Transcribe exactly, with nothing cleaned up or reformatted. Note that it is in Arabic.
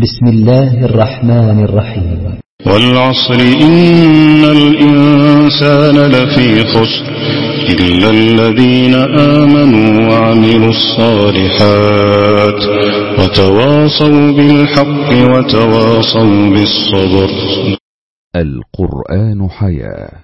بسم الله الرحمن الرحيم. والعصر إن الإنسان لفي خسر إلا الذين آمنوا وعملوا الصالحات وتواصوا بالحق وتواصوا بالصبر. القرآن حياة.